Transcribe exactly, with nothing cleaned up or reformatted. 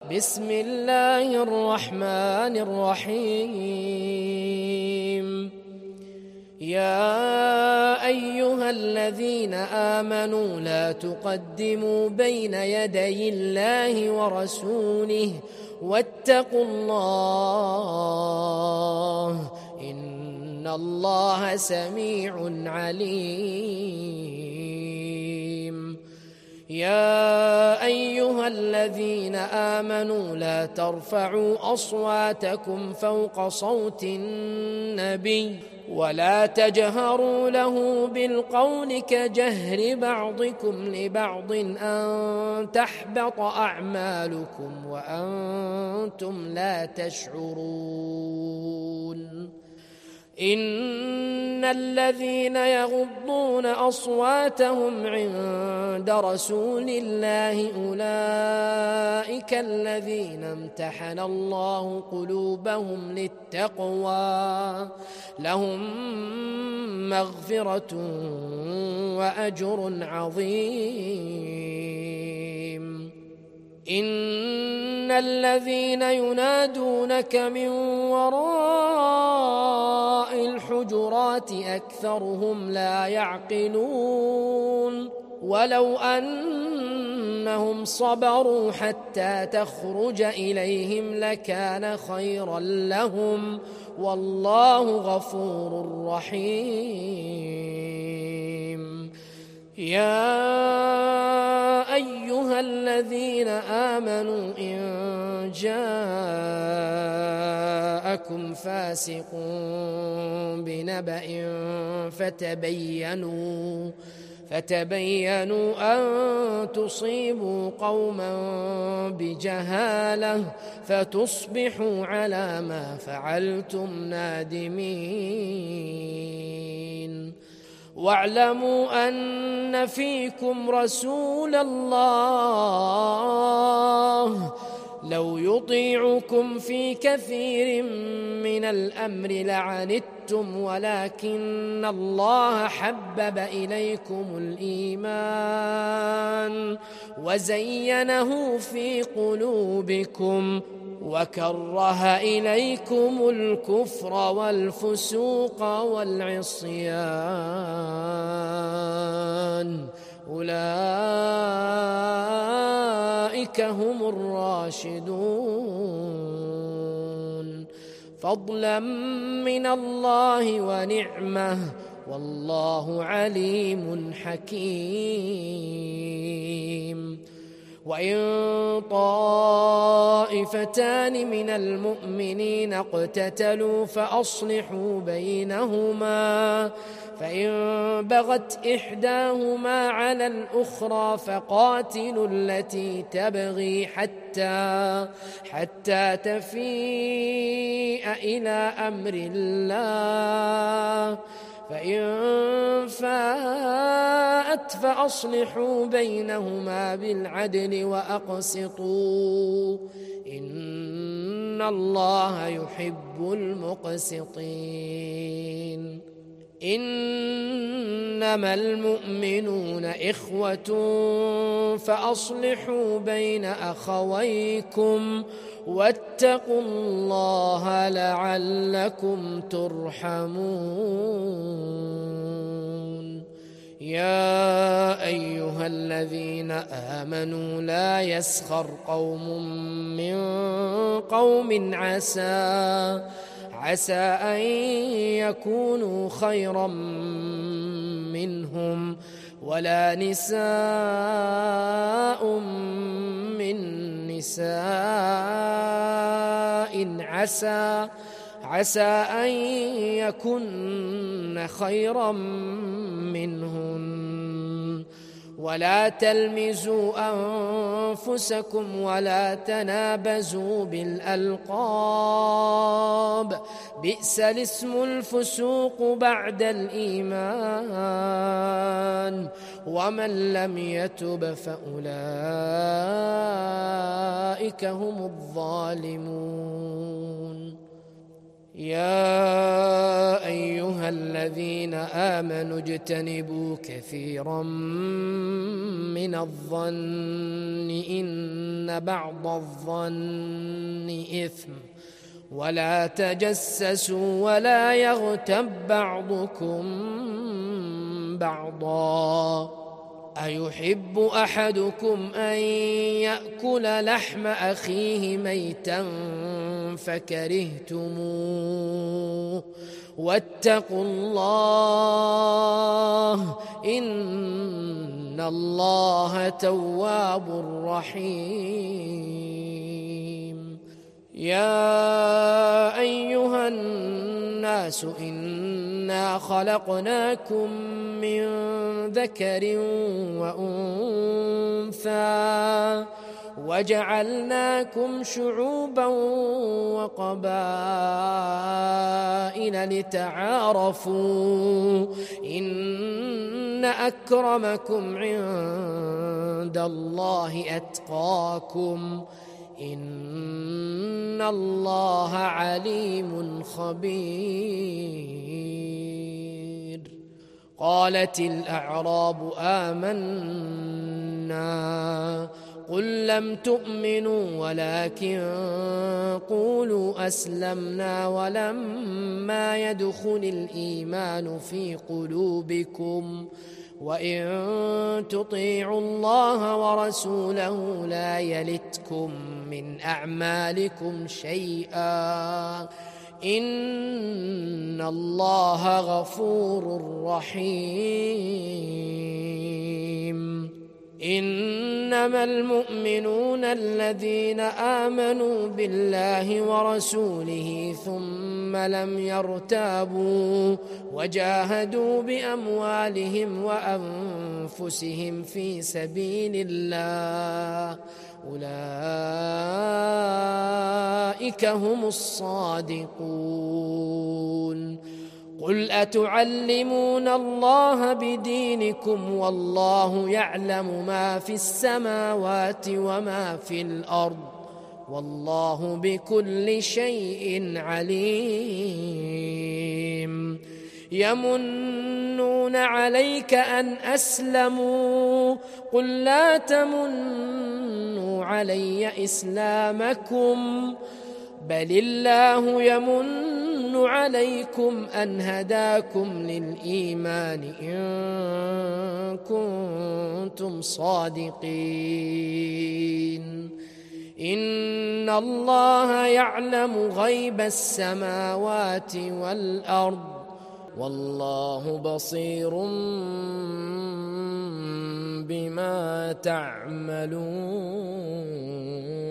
بسم الله الرحمن الرحيم يا أيها الذين آمنوا لا تقدموا بين يدي الله ورسوله واتقوا الله إن الله سميع عليم يا أيها الذين آمنوا لا ترفعوا أصواتكم فوق صوت النبي ولا تجهروا له بالقول كجهر بعضكم لبعض أن تحبط أعمالكم وأنتم لا تشعرون إن الذين يغضون أصواتهم عند رسول الله أولئك الذين امتحن الله قلوبهم للتقوى لهم مغفرة وأجر عظيم إن الذين ينادونك من وراء الحجرات أكثرهم لا يعقلون ولو أنهم صبروا حتى تخرج إليهم لكان خيرا لهم والله غفور رحيم يا أيها الذين آمنوا إن جاءكم فاسق بنبأ فتبينوا فتبينوا أن تصيبوا قوما بجهالة فتصبحوا على ما فعلتم نادمين واعلموا أن فيكم رسول الله لو يطيعكم في كثير من الأمر لعنتم ولكن الله حبب إليكم الإيمان وزينه في قلوبكم وكره إليكم الكفر والفسوق والعصيان أولئك هم الراشدون فضلا من الله ونعمة والله عليم حكيم وإن طائفتان من المؤمنين اقتتلوا فأصلحوا بينهما فإن بغت إحداهما على الأخرى فقاتلوا التي تبغي حتى حتى تفيء إلى أمر الله فإن فاءت فأصلحوا بينهما بالعدل وأقسطوا إن الله يحب المقسطين إنما المؤمنون إخوة فأصلحوا بين أخويكم واتقوا الله لعلكم ترحمون يا أيها الذين آمنوا لا يسخر قوم من قوم عسى عسى أن يكونوا خيرا منهم ولا نساء من نساء عسى عسى أن يكن خيرا منهن ولا تلمزوا أنفسكم ولا تنابزوا بالألقاب بئس الاسم الفسوق بعد الإيمان ومن لم يتب فأولئك هم الظالمون يا أيها الذين آمنوا اجتنبوا كثيرا من الظن إن بعض الظن إثم ولا تجسسوا ولا يغتب بعضكم بعضا أيحب أحدكم أن يأكل لحم أخيه ميتا فكرهتموه واتقوا الله إن الله تواب رحيم. يا أيها الناس إنا خلقناكم من ذكر وأنثى وجعلناكم شعوبا وقبائل لتعارفوا إن أكرمكم عند الله أتقاكم إن الله عليم خبير. قالت الأعراب آمنا قل لم تؤمنوا ولكن قولوا أسلمنا ولما يدخل الإيمان في قلوبكم وإن تطيعوا الله ورسوله لا يلتكم من أعمالكم شيئا إن الله غفور رحيم. إنما المؤمنون الذين آمنوا بالله ورسوله ثم لم يرتابوا وجاهدوا بأموالهم وأنفسهم في سبيل الله أولئك هم الصادقون. قل أتعلمون الله بدينكم والله يعلم ما في السماوات وما في الأرض والله بكل شيء عليم. يمنون عليك أن أسلموا قل لا تمنوا علي إسلامكم بل الله يمن عليكم أن هداكم للإيمان إن كنتم صادقين. إن الله يعلم غيب السماوات والأرض والله بصير بما تعملون.